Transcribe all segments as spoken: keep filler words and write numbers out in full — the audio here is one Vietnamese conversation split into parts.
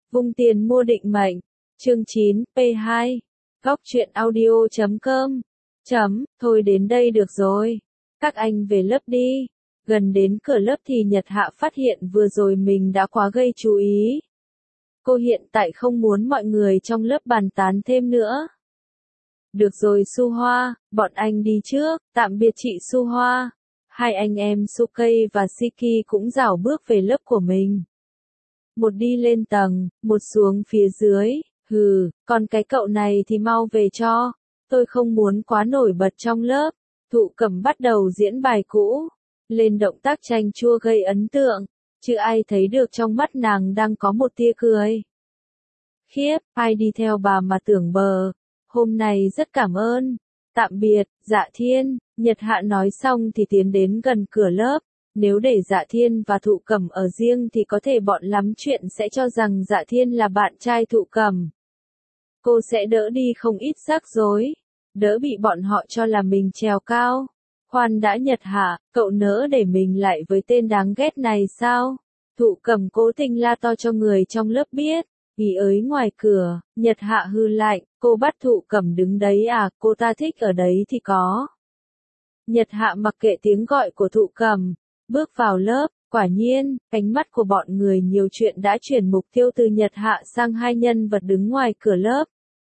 Vung tiền mua định mệnh. Chương chín, P hai. Góc truyện audio chấm com. Chấm, thôi đến đây được rồi. Các anh về lớp đi. Gần đến cửa lớp thì Nhật Hạ phát hiện vừa rồi mình đã quá gây chú ý. Cô hiện tại không muốn mọi người trong lớp bàn tán thêm nữa. Được rồi Su Hoa, bọn anh đi trước, tạm biệt chị Su Hoa. Hai anh em Sukei và Shiki cũng rảo bước về lớp của mình. Một đi lên tầng, một xuống phía dưới, hừ, còn cái cậu này thì mau về cho, tôi không muốn quá nổi bật trong lớp. Thụ Cẩm bắt đầu diễn bài cũ, lên động tác chanh chua gây ấn tượng, chứ ai thấy được trong mắt nàng đang có một tia cười. Khiếp, ai đi theo bà mà tưởng bờ, hôm nay rất cảm ơn, tạm biệt, Dạ Thiên. Nhật Hạ nói xong thì tiến đến gần cửa lớp. Nếu để Dạ Thiên và Thụ Cẩm ở riêng thì có thể bọn lắm chuyện sẽ cho rằng Dạ Thiên là bạn trai Thụ Cẩm. Cô sẽ đỡ đi không ít rắc rối, đỡ bị bọn họ cho là mình trèo cao. Khoan đã Nhật Hạ, cậu nỡ để mình lại với tên đáng ghét này sao? Thụ Cẩm cố tình la to cho người trong lớp biết. Ý ới ngoài cửa, Nhật Hạ hư lạnh, cô bắt Thụ Cẩm đứng đấy à, cô ta thích ở đấy thì có. Nhật Hạ mặc kệ tiếng gọi của Thụ Cẩm, bước vào lớp, quả nhiên, ánh mắt của bọn người nhiều chuyện đã chuyển mục tiêu từ Nhật Hạ sang hai nhân vật đứng ngoài cửa lớp.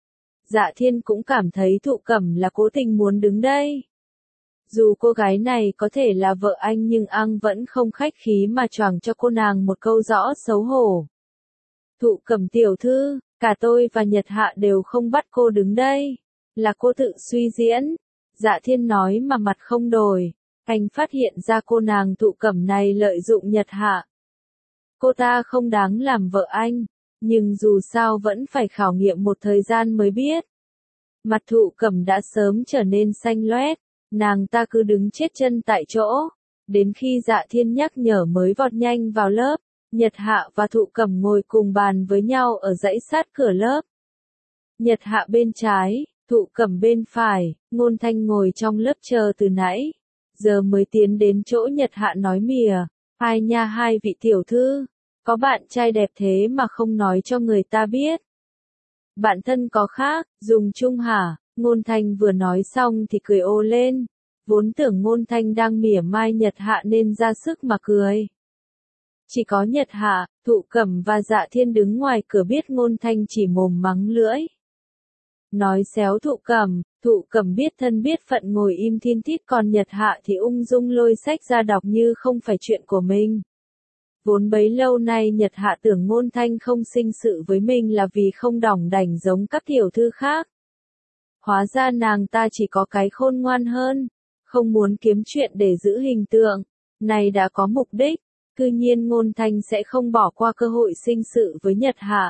Dạ Thiên cũng cảm thấy Thụ Cẩm là cố tình muốn đứng đây. Dù cô gái này có thể là vợ anh nhưng anh vẫn không khách khí mà choàng cho cô nàng một câu rõ xấu hổ. Thụ Cẩm tiểu thư, cả tôi và Nhật Hạ đều không bắt cô đứng đây, là cô tự suy diễn. Dạ Thiên nói mà mặt không đổi. Anh phát hiện ra cô nàng Thụ Cẩm này lợi dụng Nhật Hạ. Cô ta không đáng làm vợ anh, nhưng dù sao vẫn phải khảo nghiệm một thời gian mới biết. Mặt Thụ Cẩm đã sớm trở nên xanh loét, nàng ta cứ đứng chết chân tại chỗ. Đến khi Dạ Thiên nhắc nhở mới vọt nhanh vào lớp. Nhật Hạ và Thụ Cẩm ngồi cùng bàn với nhau ở dãy sát cửa lớp. Nhật Hạ bên trái, Thụ Cẩm bên phải, Ngôn Thanh ngồi trong lớp chờ từ nãy. Giờ mới tiến đến chỗ Nhật Hạ nói mỉa, ai nha hai vị tiểu thư, có bạn trai đẹp thế mà không nói cho người ta biết. Bạn thân có khác, dùng chung hả? Ngôn Thanh vừa nói xong thì cười ô lên, vốn tưởng Ngôn Thanh đang mỉa mai Nhật Hạ nên ra sức mà cười. Chỉ có Nhật Hạ, Thụ Cẩm và Dạ Thiên đứng ngoài cửa biết Ngôn Thanh chỉ mồm mắng lưỡi. Nói xéo Thụ Cẩm, Thụ Cẩm biết thân biết phận ngồi im thiên thít còn Nhật Hạ thì ung dung lôi sách ra đọc như không phải chuyện của mình. Vốn bấy lâu nay Nhật Hạ tưởng Ngôn Thanh không sinh sự với mình là vì không đỏng đảnh giống các tiểu thư khác. Hóa ra nàng ta chỉ có cái khôn ngoan hơn, không muốn kiếm chuyện để giữ hình tượng, này đã có mục đích. Cư nhiên Ngôn Thanh sẽ không bỏ qua cơ hội sinh sự với Nhật Hạ.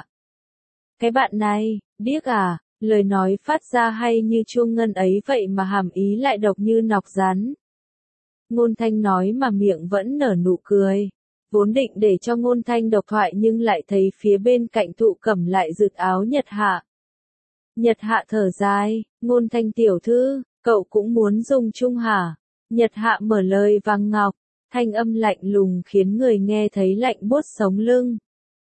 Cái bạn này, điếc à, lời nói phát ra hay như chuông ngân ấy vậy mà hàm ý lại độc như nọc rắn. Ngôn Thanh nói mà miệng vẫn nở nụ cười. Vốn định để cho Ngôn Thanh độc thoại nhưng lại thấy phía bên cạnh Thụ Cẩm lại rực áo Nhật Hạ. Nhật Hạ thở dài, Ngôn Thanh tiểu thư, cậu cũng muốn dùng chung hả? Nhật Hạ mở lời vàng ngọc. Thanh âm lạnh lùng khiến người nghe thấy lạnh buốt sống lưng.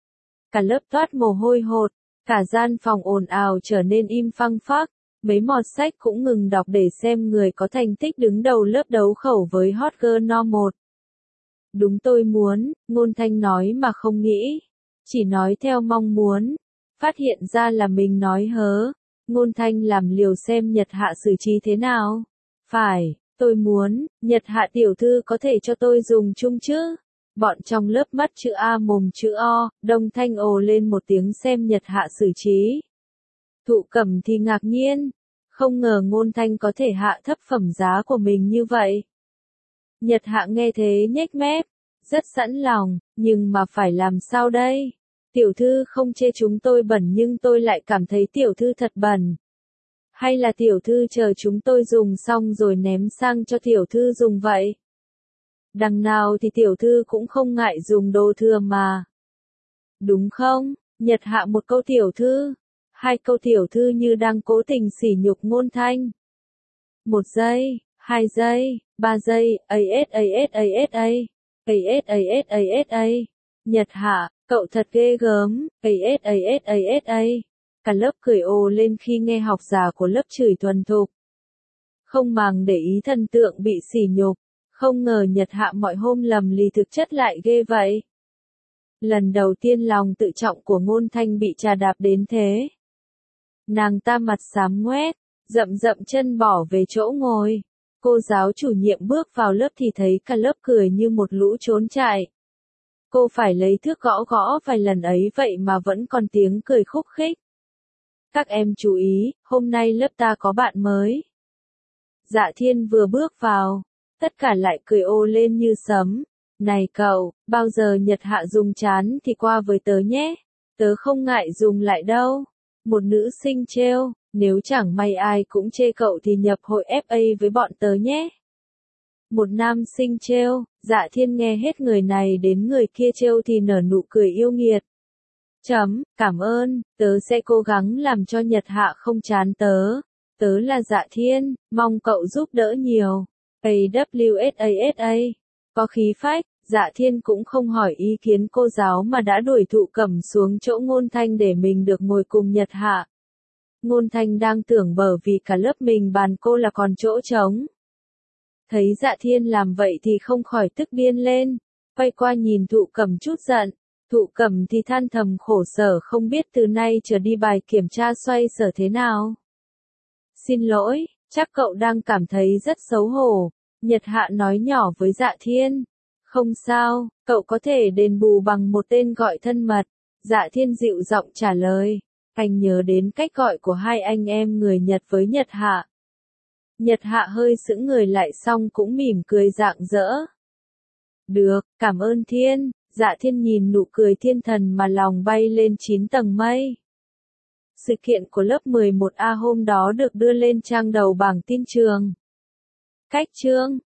Cả lớp toát mồ hôi hột, cả gian phòng ồn ào trở nên im phăng phắc, mấy mọt sách cũng ngừng đọc để xem người có thành tích đứng đầu lớp đấu khẩu với hot girl no một. Đúng tôi muốn, Ngôn Thanh nói mà không nghĩ, chỉ nói theo mong muốn, phát hiện ra là mình nói hớ, Ngôn Thanh làm liều xem Nhật Hạ xử trí thế nào. Phải. Tôi muốn, Nhật Hạ tiểu thư có thể cho tôi dùng chung chứ? Bọn trong lớp mắt chữ A mồm chữ O, đồng thanh ồ lên một tiếng xem Nhật Hạ xử trí. Thụ Cẩm thì ngạc nhiên, không ngờ Ngôn Thanh có thể hạ thấp phẩm giá của mình như vậy. Nhật Hạ nghe thế nhếch mép, rất sẵn lòng, nhưng mà phải làm sao đây? Tiểu thư không chê chúng tôi bẩn nhưng tôi lại cảm thấy tiểu thư thật bẩn. Hay là tiểu thư chờ chúng tôi dùng xong rồi ném sang cho tiểu thư dùng vậy? Đằng nào thì tiểu thư cũng không ngại dùng đồ thừa mà. Đúng không? Nhật Hạ một câu tiểu thư, hai câu tiểu thư như đang cố tình sỉ nhục Ngôn Thanh. Một giây, hai giây, ba giây, as as as as, as as as as. Nhật Hạ, Cậu thật ghê gớm, as as as as. Cả lớp cười ồ lên khi nghe học giả của lớp chửi thuần thục. Không màng để ý thần tượng bị sỉ nhục, không ngờ Nhật Hạ mọi hôm lầm lì thực chất lại ghê vậy. Lần đầu tiên lòng tự trọng của Ngôn Thanh bị trà đạp đến thế. Nàng ta mặt xám ngoét, dậm dậm chân bỏ về chỗ ngồi. Cô giáo chủ nhiệm bước vào lớp thì thấy cả lớp cười như một lũ trốn chạy. Cô phải lấy thước gõ gõ vài lần ấy vậy mà vẫn còn tiếng cười khúc khích. Các em chú ý, hôm nay lớp ta có bạn mới. Dạ Thiên vừa bước vào, tất cả lại cười ô lên như sấm. Này cậu, bao giờ Nhật Hạ dùng chán thì qua với tớ nhé. Tớ không ngại dùng lại đâu. Một nữ sinh trêu, nếu chẳng may ai cũng chê cậu thì nhập hội ép a với bọn tớ nhé. Một nam sinh trêu, Dạ Thiên nghe hết người này đến người kia trêu thì nở nụ cười yêu nghiệt. Chấm, cảm ơn, tớ sẽ cố gắng làm cho Nhật Hạ không chán tớ. Tớ là Dạ Thiên, mong cậu giúp đỡ nhiều. a vê ét a ét a. Có khí phách, Dạ Thiên cũng không hỏi ý kiến cô giáo mà đã đuổi Thụ Cẩm xuống chỗ Ngôn Thanh để mình được ngồi cùng Nhật Hạ. Ngôn Thanh đang tưởng bởi vì cả lớp mình bàn cô là còn chỗ trống. Thấy Dạ Thiên làm vậy thì không khỏi tức điên lên, quay qua nhìn Thụ Cẩm chút giận. Thụ Cẩm thì than thầm khổ sở không biết từ nay trở đi bài kiểm tra xoay sở thế nào. Xin lỗi, chắc cậu đang cảm thấy rất xấu hổ. Nhật Hạ nói nhỏ với Dạ Thiên. Không sao, cậu có thể đền bù bằng một tên gọi thân mật. Dạ Thiên dịu giọng trả lời. Anh nhớ đến cách gọi của hai anh em người Nhật với Nhật Hạ. Nhật Hạ hơi sững người lại xong cũng mỉm cười rạng rỡ. Được, cảm ơn Thiên. Dạ Thiên nhìn nụ cười thiên thần mà lòng bay lên chín tầng mây. Sự kiện của lớp mười một A hôm đó được đưa lên trang đầu bảng tin trường. Cách chương